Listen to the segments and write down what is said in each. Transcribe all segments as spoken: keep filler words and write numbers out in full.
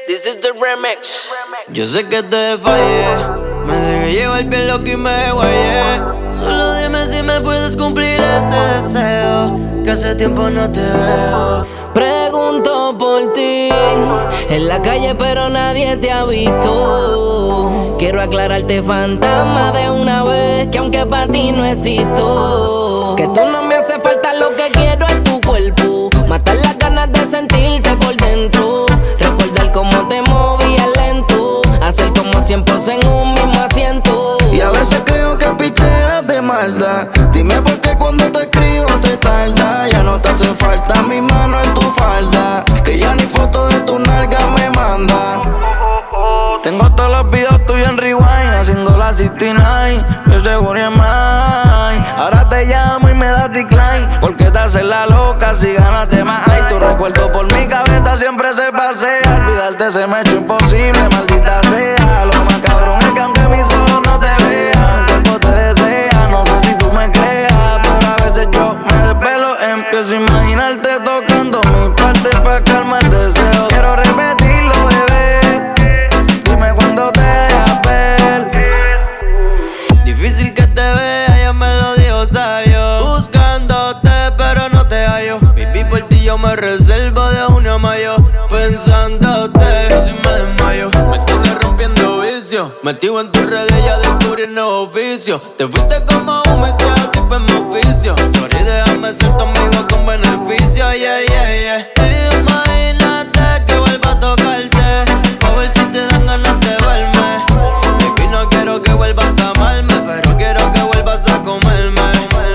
This is the remix. Yo sé que te fallé, me dejé llevar bien loco y me guayé. Solo dime si me puedes cumplir este deseo, que hace tiempo no te veo. Pregunto por ti en la calle pero nadie te ha visto. Quiero aclararte, fantasma, de una vez, que aunque para ti no existo, que tú no me hace falta, lo que quiero es tu cuerpo. Matar las ganas de sentirte por dentro. Recordar cómo te movías lento. Hacer como cien poses en un mismo asiento. Y a veces creo que picheas de maldad. Dime por qué cuando te escribo te tarda. Ya no te hace falta mi mano en tu falda, que ya ni foto de tu nalga me manda. Tengo todos los videos tuyos en rewind, haciendo la sesenta y nueve, yo seguro en mine. Ahora te llamo y me das decline, porque te haces la loca si ganaste más. Ay, tu recuerdo por mi cabeza siempre se pasea. Olvidarte se me ha hecho imposible, maldita sea. Lo más cabrón es que aunque mis ojos no te vean, mi cuerpo te desea. No sé si tú me creas, pero a veces yo me desvelo. Empiezo a imaginarte tocando mi parte pa' calmar el deseo. Quiero repetirlo, bebé, dime cuándo te dejas ver. Difícil que te vea, ya me lo dijo sabio. Buscándote pero no te hallo. Baby, por ti yo me reservo de junio a mayo. Pensándote, casi me desmayo. Me tienes rompiendo vicio, metido en tus redes ya descubrí el nuevo oficio. Te fuiste como un misio, así fue mi oficio. Sorry, déjame ser tu amigo con beneficio, yeah, yeah, yeah. Imagínate que vuelva a tocarte, a ver si te dan ganas de verme. Baby, no quiero que vuelvas a amarme, pero quiero que vuelvas a comerme.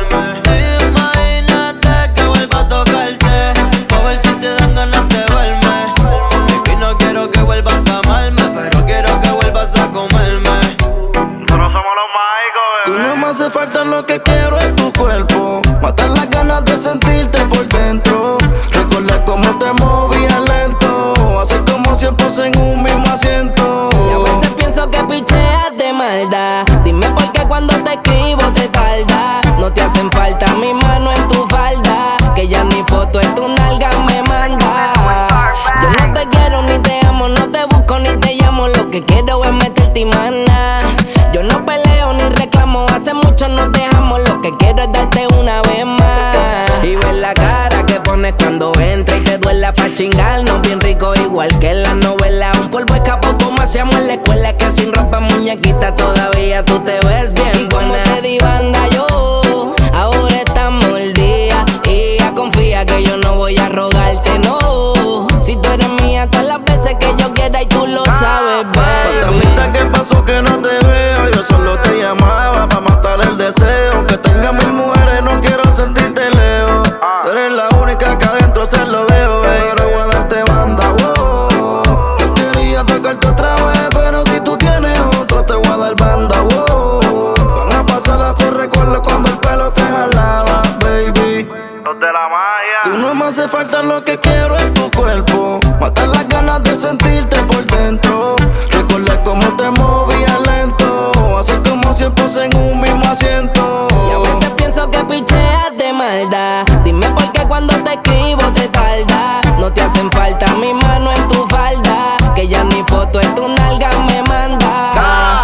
Imagínate que vuelva a tocarte, a ver si te dan ganas de verme. Baby, no quiero que vuelvas a amarme, pero quiero que vuelvas a comerme. Nosotros somos los mágicos, Tú bebé. no me hace falta, lo que quiero es tu cuerpo. Matar las ganas de sentirte por dentro. Recordar cómo te movías lento. Hacer como cien poses en un mismo asiento. Y a veces pienso que picheas de maldad. Dime por qué cuando te escribo te tarda. No te hacen falta mi mano en tu falda, que ya ni foto en tu nalga me manda. Yo no te quiero ni te amo, no te busco ni te llamo. Lo que quiero es meterte y mana. Yo no peleo ni reclamo, hace mucho nos dejamos. Lo que quiero es darte una vez más y ver la cara que pones cuando entra y te duela pa' chingarnos bien rico, igual que en la novela. Un polvo escapó como hacíamos en la escuela, que sin ropa muñequita todavía tú te ves bien. Y como te di banda yo, ahora estamos el día y ya confía que yo no voy a rogarte, no. Si tú eres mía todas las veces que yo quiera y tú lo sabes, baby. Fantasmita, ¿qué pasó que no te veo? Yo solo te llamaba pa' matar el deseo. Aunque tenga mil mujeres no quiero sentirte lejos. Tú eres la única que adentro se lo dejo, pero voy a darte banda, wow. Yo quería tocarte otra vez, pero si tú tienes otro te voy a dar banda, wow. Van a pasar a hacer recuerdos cuando el pelo te jalaba, baby. Los de la magia. Tú no me hace falta, lo que quiero es tu cuerpo. Matar las ganas de sentirte por dentro. Recordar cómo te movías lento. Hacer como cien poses en un mismo asiento. Y a veces pienso que picheas de maldad. Dime por qué cuando te escribo te tarda. No te hacen falta mi mano en tu falda, que ya ni foto en tu nalga me manda.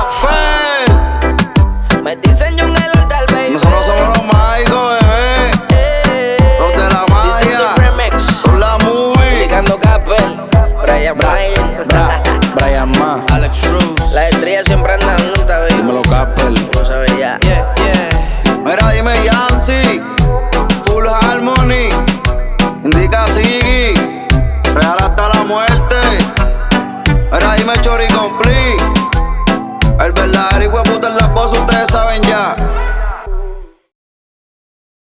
Café. Me diseño un altar, baby. Nosotros somos los mágicos, bebé. Eh, Los de la This is magia. the remix. Los la movie. Llegando Capel, Brian Mayer, Bra, Brian Ma. Alex Rose. las estrellas siempre andan juntas, baby. Dímelo, Capel.